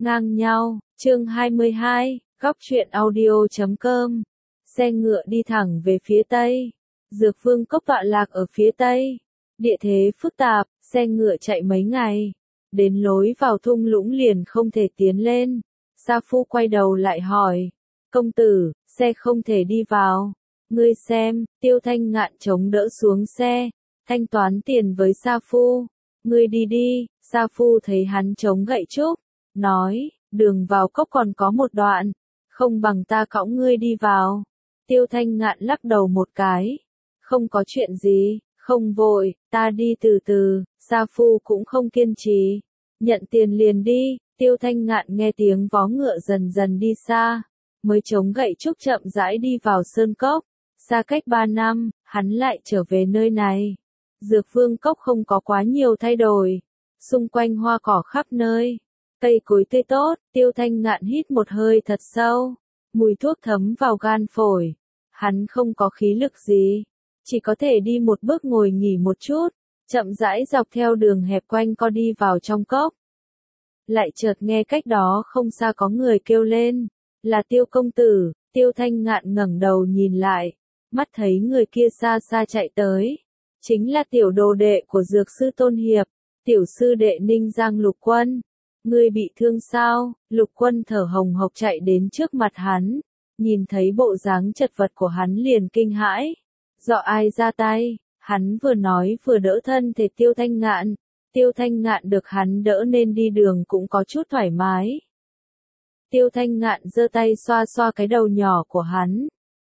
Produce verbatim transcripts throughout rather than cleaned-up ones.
Ngang nhau, chương hai mươi hai, góc truyện audio chấm com. Xe ngựa đi thẳng về phía tây. Dược Vương Cốc tọa lạc ở phía tây. Địa thế phức tạp, xe ngựa chạy mấy ngày. Đến lối vào thung lũng liền không thể tiến lên. Sa Phu quay đầu lại hỏi. Công tử, xe không thể đi vào. Ngươi xem, Tiêu Thanh Ngạn chống đỡ xuống xe. Thanh toán tiền với Sa Phu. Ngươi đi đi, Sa Phu thấy hắn chống gậy trúc. Nói, đường vào cốc còn có một đoạn. Không bằng ta cõng ngươi đi vào. Tiêu Thanh Ngạn lắc đầu một cái. Không có chuyện gì, không vội, ta đi từ từ. Sa Phu cũng không kiên trì. Nhận tiền liền đi. Tiêu Thanh Ngạn nghe tiếng vó ngựa dần dần đi xa. Mới chống gậy trúc chậm rãi đi vào sơn cốc. Xa cách ba năm, hắn lại trở về nơi này. Dược Vương Cốc không có quá nhiều thay đổi. Xung quanh hoa cỏ khắp nơi. Cây cối tươi tốt, Tiêu Thanh Ngạn hít một hơi thật sâu. Mùi thuốc thấm vào gan phổi. Hắn không có khí lực gì. Chỉ có thể đi một bước ngồi nghỉ một chút. Chậm rãi dọc theo đường hẹp quanh co đi vào trong cốc. Lại chợt nghe cách đó không xa có người kêu lên. Là Tiêu công tử. Tiêu Thanh Ngạn ngẩng đầu nhìn lại. Mắt thấy người kia xa xa chạy tới. Chính là tiểu đồ đệ của dược sư Tôn Hiệp. Tiểu sư đệ Ninh Giang Lục Quân. Ngươi bị thương sao? Lục Quân thở hồng hộc chạy đến trước mặt hắn. Nhìn thấy bộ dáng chật vật của hắn liền kinh hãi. Do ai ra tay? Hắn vừa nói vừa đỡ thân thể Tiêu Thanh Ngạn. Tiêu Thanh Ngạn được hắn đỡ nên đi đường cũng có chút thoải mái. Tiêu Thanh Ngạn giơ tay xoa xoa cái đầu nhỏ của hắn.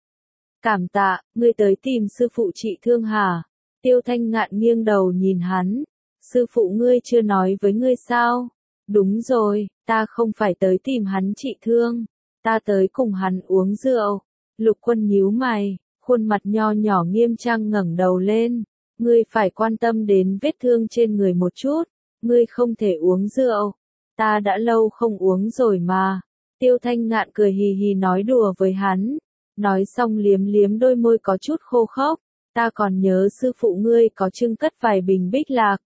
Cảm tạ, ngươi tới tìm sư phụ trị thương hả? Tiêu Thanh Ngạn nghiêng đầu nhìn hắn. Sư phụ ngươi chưa nói với ngươi sao? Đúng rồi, ta không phải tới tìm hắn trị thương. Ta tới cùng hắn uống rượu. Lục Quân nhíu mày, khuôn mặt nho nhỏ nghiêm trang ngẩng đầu lên. Ngươi phải quan tâm đến vết thương trên người một chút. Ngươi không thể uống rượu. Ta đã lâu không uống rồi mà. Tiêu Thanh Ngạn cười hì hì nói đùa với hắn. Nói xong liếm liếm đôi môi có chút khô khốc. Ta còn nhớ sư phụ ngươi có trưng cất vài bình bích lạc.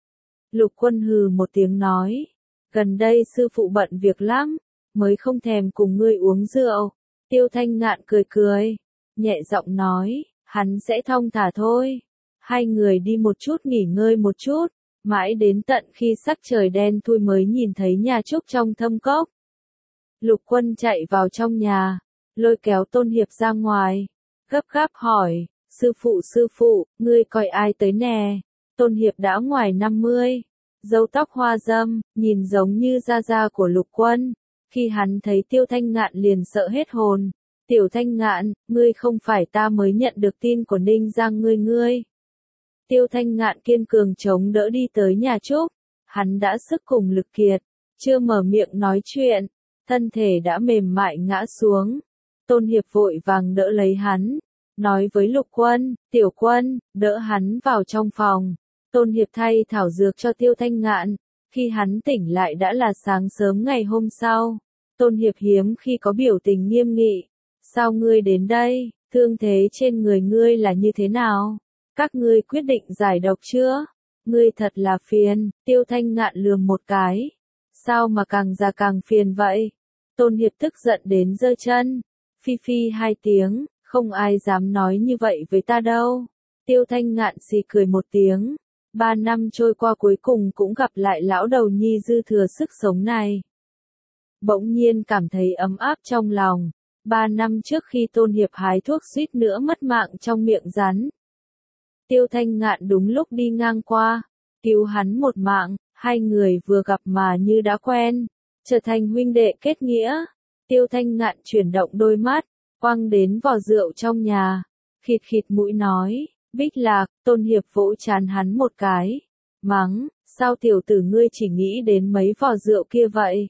Lục Quân hừ một tiếng nói. Gần đây sư phụ bận việc lắm. Mới không thèm cùng ngươi uống rượu. Tiêu Thanh Ngạn cười cười. Nhẹ giọng nói. Hắn sẽ thong thả thôi. Hai người đi một chút nghỉ ngơi một chút. Mãi đến tận khi sắc trời đen thui mới nhìn thấy nhà trúc trong thâm cốc. Lục Quân chạy vào trong nhà. Lôi kéo Tôn Hiệp ra ngoài. Gấp gáp hỏi. Sư phụ sư phụ, ngươi coi ai tới nè? Tôn Hiệp đã ngoài năm mươi. Râu tóc hoa râm, nhìn giống như da da của Lục Quân. Khi hắn thấy Tiêu Thanh Ngạn liền sợ hết hồn. Tiểu Thanh Ngạn, ngươi không phải ta mới nhận được tin của Ninh Giang ngươi ngươi. Tiêu Thanh Ngạn kiên cường chống đỡ đi tới nhà trúc. Hắn đã sức cùng lực kiệt. Chưa mở miệng nói chuyện. Thân thể đã mềm mại ngã xuống. Tôn Hiệp vội vàng đỡ lấy hắn. Nói với Lục Quân, Tiểu Quân, đỡ hắn vào trong phòng. Tôn Hiệp thay thảo dược cho Tiêu Thanh Ngạn. Khi hắn tỉnh lại đã là sáng sớm ngày hôm sau. Tôn Hiệp hiếm khi có biểu tình nghiêm nghị. Sao ngươi đến đây? Thương thế trên người ngươi là như thế nào? Các ngươi quyết định giải độc chưa? Ngươi thật là phiền. Tiêu Thanh Ngạn lườm một cái. Sao mà càng già càng phiền vậy? Tôn Hiệp tức giận đến giơ chân. Phi phi hai tiếng. Không ai dám nói như vậy với ta đâu. Tiêu Thanh Ngạn xì cười một tiếng. Ba năm trôi qua cuối cùng cũng gặp lại lão đầu nhi dư thừa sức sống này. Bỗng nhiên cảm thấy ấm áp trong lòng. Ba năm trước khi Tôn Hiệp hái thuốc suýt nữa mất mạng trong miệng rắn. Tiêu Thanh Ngạn đúng lúc đi ngang qua. Cứu hắn một mạng, hai người vừa gặp mà như đã quen. Trở thành huynh đệ kết nghĩa. Tiêu Thanh Ngạn chuyển động đôi mắt. Quăng đến vò rượu trong nhà. Khịt khịt mũi nói. Bích lạc, Tôn Hiệp vỗ chán hắn một cái. Mắng, sao tiểu tử ngươi chỉ nghĩ đến mấy vò rượu kia vậy?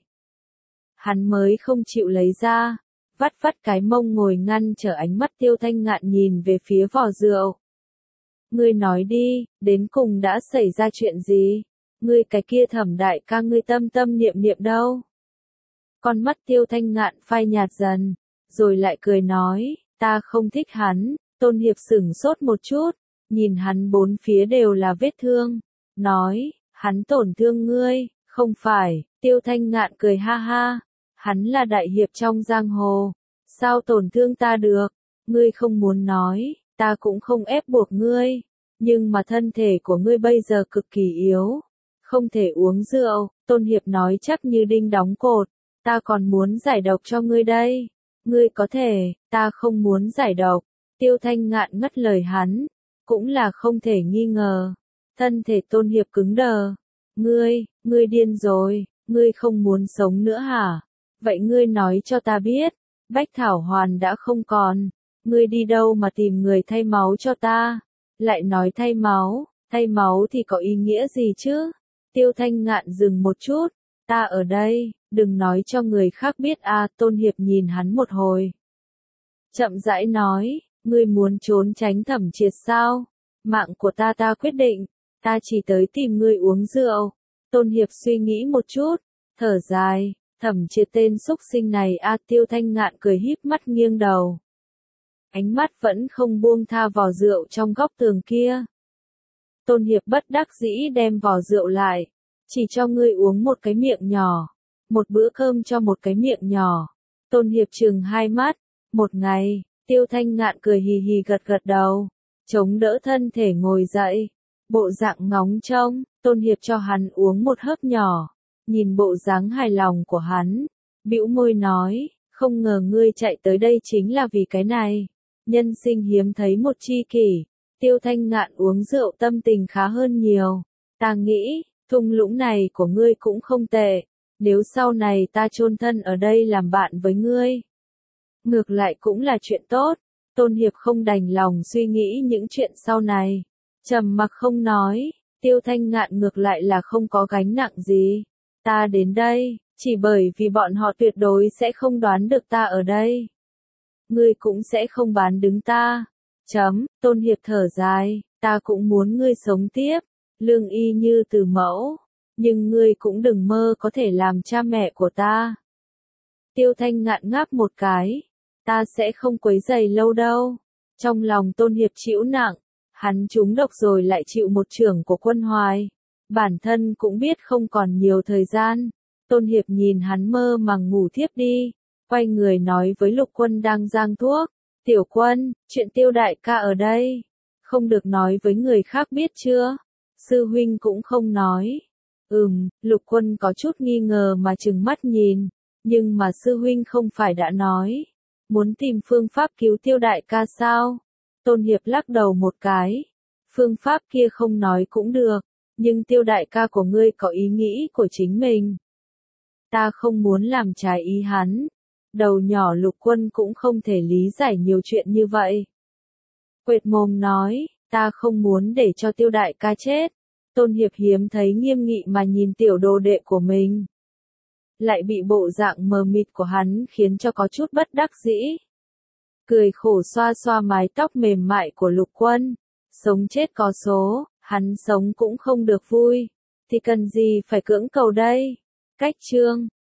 Hắn mới không chịu lấy ra. Vắt vắt cái mông ngồi ngăn trở ánh mắt Tiêu Thanh Ngạn nhìn về phía vò rượu. Ngươi nói đi, đến cùng đã xảy ra chuyện gì? Ngươi cái kia Thẩm đại ca ngươi tâm tâm niệm niệm đâu? Con mắt Tiêu Thanh Ngạn phai nhạt dần. Rồi lại cười nói, ta không thích hắn. Tôn Hiệp sửng sốt một chút, nhìn hắn bốn phía đều là vết thương. Nói, hắn tổn thương ngươi, không phải. Tiêu Thanh Ngạn cười ha ha, hắn là đại hiệp trong giang hồ, sao tổn thương ta được, ngươi không muốn nói, ta cũng không ép buộc ngươi, nhưng mà thân thể của ngươi bây giờ cực kỳ yếu, không thể uống rượu, Tôn Hiệp nói chắc như đinh đóng cột, ta còn muốn giải độc cho ngươi đây, ngươi có thể, ta không muốn giải độc, Tiêu Thanh Ngạn ngắt lời hắn, cũng là không thể nghi ngờ, thân thể Tôn Hiệp cứng đờ, ngươi, ngươi điên rồi, ngươi không muốn sống nữa hả, vậy ngươi nói cho ta biết, Bách Thảo Hoàn đã không còn, ngươi đi đâu mà tìm người thay máu cho ta, lại nói thay máu, thay máu thì có ý nghĩa gì chứ, Tiêu Thanh Ngạn dừng một chút, ta ở đây, đừng nói cho người khác biết a. Tôn Hiệp nhìn hắn một hồi. Chậm rãi nói, ngươi muốn trốn tránh Thẩm Triệt sao? Mạng của ta ta quyết định, ta chỉ tới tìm ngươi uống rượu. Tôn Hiệp suy nghĩ một chút, thở dài, Thẩm Triệt tên xúc sinh này a. Tiêu Thanh Ngạn cười híp mắt nghiêng đầu. Ánh mắt vẫn không buông tha vò rượu trong góc tường kia. Tôn Hiệp bất đắc dĩ đem vò rượu lại, chỉ cho ngươi uống một cái miệng nhỏ, một bữa cơm cho một cái miệng nhỏ. Tôn Hiệp trừng hai mắt, một ngày, Tiêu Thanh Ngạn cười hì hì gật gật đầu, chống đỡ thân thể ngồi dậy, bộ dạng ngóng trông, Tôn Hiệp cho hắn uống một hớp nhỏ, nhìn bộ dáng hài lòng của hắn, bĩu môi nói, không ngờ ngươi chạy tới đây chính là vì cái này, nhân sinh hiếm thấy một tri kỷ. Tiêu Thanh Ngạn uống rượu tâm tình khá hơn nhiều, ta nghĩ, thung lũng này của ngươi cũng không tệ, nếu sau này ta chôn thân ở đây làm bạn với ngươi. Ngược lại cũng là chuyện tốt, Tôn Hiệp không đành lòng suy nghĩ những chuyện sau này, trầm mặc không nói, Tiêu Thanh Ngạn ngược lại là không có gánh nặng gì, ta đến đây, chỉ bởi vì bọn họ tuyệt đối sẽ không đoán được ta ở đây. Ngươi cũng sẽ không bán đứng ta. Chấm, Tôn Hiệp thở dài, ta cũng muốn ngươi sống tiếp, lương y như từ mẫu, nhưng ngươi cũng đừng mơ có thể làm cha mẹ của ta. Tiêu Thanh Ngạn ngáp một cái, ta sẽ không quấy rầy lâu đâu. Trong lòng Tôn Hiệp chịu nặng, hắn trúng độc rồi lại chịu một chưởng của Quân Hoài, bản thân cũng biết không còn nhiều thời gian. Tôn Hiệp nhìn hắn mơ màng ngủ thiếp đi, quay người nói với Lục Quân đang giang thuốc. Tiểu Quân, chuyện Tiêu đại ca ở đây, không được nói với người khác biết chưa? Sư huynh cũng không nói. Ừm, Lục Quân có chút nghi ngờ mà trừng mắt nhìn, nhưng mà sư huynh không phải đã nói, muốn tìm phương pháp cứu Tiêu đại ca sao? Tôn Hiệp lắc đầu một cái, phương pháp kia không nói cũng được, nhưng Tiêu đại ca của ngươi có ý nghĩ của chính mình. Ta không muốn làm trái ý hắn. Đầu nhỏ Lục Quân cũng không thể lý giải nhiều chuyện như vậy. Quệt mồm nói, ta không muốn để cho Tiêu đại ca chết. Tôn Hiệp hiếm thấy nghiêm nghị mà nhìn tiểu đồ đệ của mình. Lại bị bộ dạng mờ mịt của hắn khiến cho có chút bất đắc dĩ. Cười khổ xoa xoa mái tóc mềm mại của Lục Quân. Sống chết có số, hắn sống cũng không được vui. Thì cần gì phải cưỡng cầu đây? Cách chương